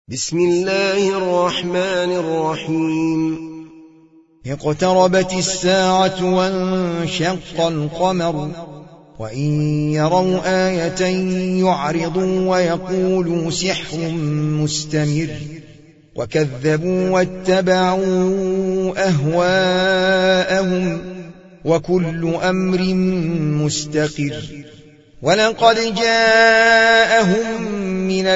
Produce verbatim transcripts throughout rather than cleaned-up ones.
بسم الله الرحمن الرحيم. اقتربت الساعة وانشق القمر وإن يروا آية يعرضوا ويقولوا سحر مستمر وكذبوا واتبعوا أهواءهم وكل أمر مستقر. ولقد جاءهم من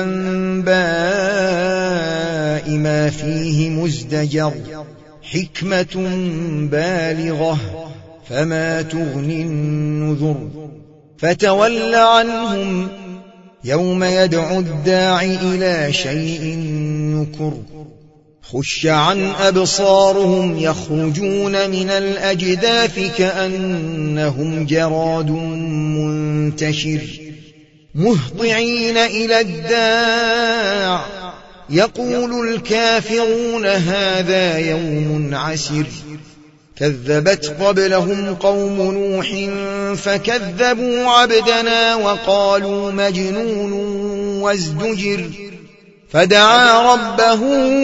الأنباء ما فيه مزدجر حكمة بالغة فما تغني النذر. فتول عنهم يوم يدعو الداعي إلى شيء نكر. خش عن أبصارهم يخرجون من الأجداث كأنهم جراد منتشر مهطعين إلى الداع يقول الكافرون هذا يوم عسر. كذبت قبلهم قوم نوح فكذبوا عبدنا وقالوا مجنون وازدجر. فدعا ربه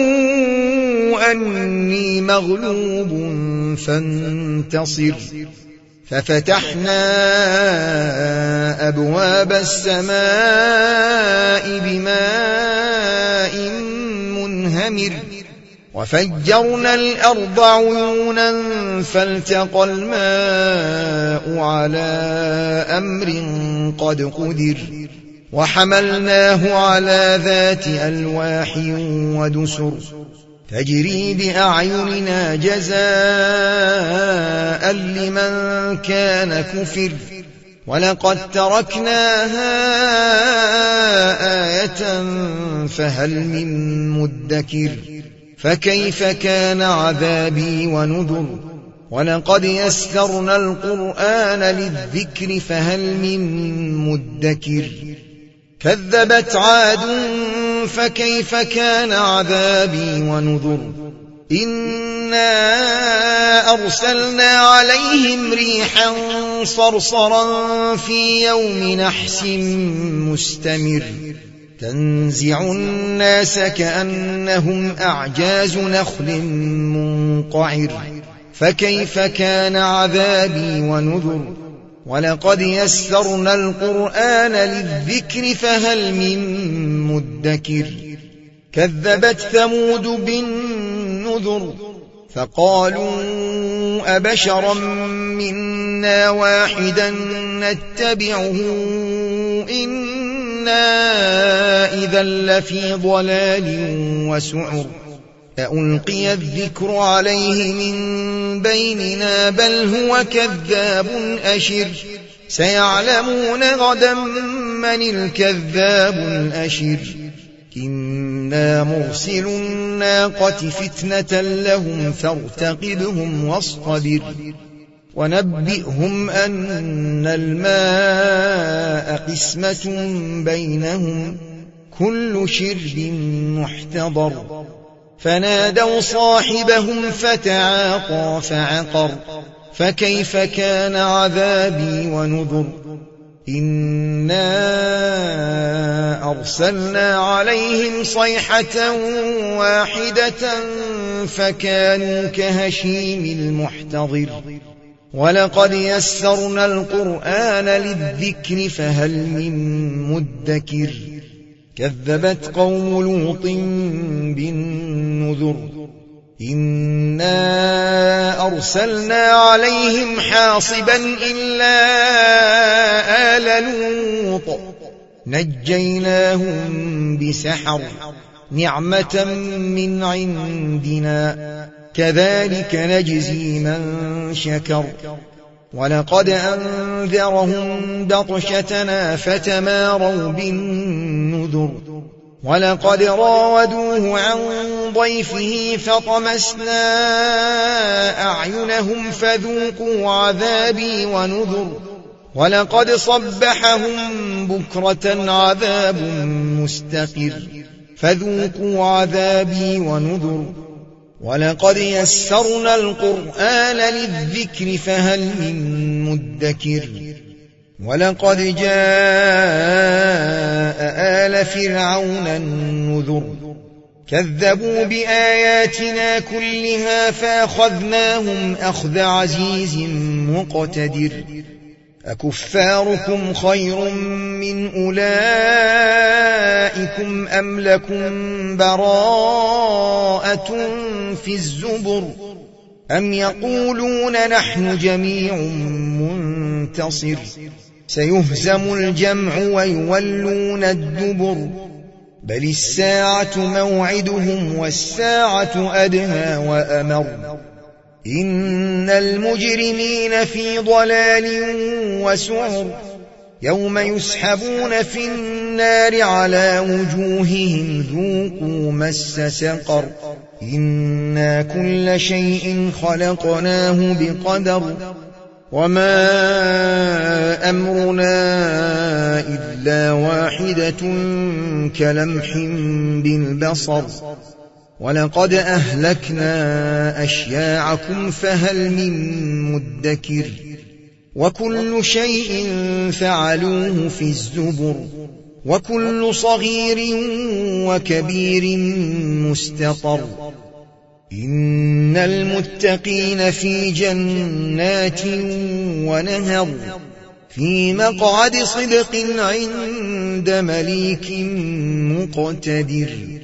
أني مغلوب فانتصر. ففتحنا أبواب السماء بماء منهمر وفجرنا الأرض عيونا فالتقى الماء على أمر قد قدر. وحملناه على ذات ألواح ودسر تجري بأعيننا جزاء لمن كان كفر. ولقد تركناها آية فهل من مدكر. فكيف كان عذابي ونذر. ولقد يسرنا القرآن للذكر فهل من مدكر. كذبت عاد فكيف كان عذابي ونذر. إنا أرسلنا عليهم ريحا صرصرا في يوم نحس مستمر تنزع الناس كأنهم أعجاز نخل منقعر. فكيف كان عذابي ونذر. ولقد يسرنا القرآن للذكر فهل من مدكر. كذبت ثمود بالنذر فقالوا أبشرا منا واحدا نتبعه إنا إذا لفي ضلال وسعر. ألقي الذكر عليه من بيننا بل هو كذاب أشر. سيعلمون غدا من الكذاب الأشر. إنا مرسل الناقة فتنة لهم فارتقبهم واصطبر. ونبئهم أن الماء قسمة بينهم كل شرب محتضر. فنادوا صاحبهم فتعاطى فعقر. فكيف كان عذابي ونذر. إنا أرسلنا عليهم صيحة واحدة فكانوا كهشيم المحتضر. ولقد يسرنا القرآن للذكر فهل من مدكر. كذبت قوم لوط بالنذر. إنا أرسلنا عليهم حاصبا إلا آل لوط نجيناهم بسحر نعمة من عندنا كذلك نجزي من شكر. ولقد أنذرهم بطشتنا فتماروا بالنذر. ولقد راودوه عن ضيفه فطمسنا أعينهم فذوقوا عذابي ونذر. ولقد صبحهم بكرة عذاب مستقر فذوقوا عذابي ونذر. ولقد يسرنا القرآن للذكر فهل من مدكر. ولقد جاء آل فرعون النذر كذبوا بآياتنا كلها فأخذناهم أخذ عزيز مقتدر أكفاركم خير من أولئكم أم لكم براءة في الزبر أم يقولون نحن جميع منتصر سيهزم الجمع ويولون الدبر بل الساعة موعدهم والساعة أدهى وأمر إن المجرمين في ضلال وسعر يوم يسحبون في النار على وجوههم ذوقوا مس سقر إنا كل شيء خلقناه بقدر وما أمرنا إلا واحدة كلمح بالبصر ولقد أهلكنا أشياعكم فهل من مدكر وكل شيء فعلوه في الزبر وكل صغير وكبير مستطر إن المتقين في جنات ونهر في مقعد صدق عند مليك مقتدر.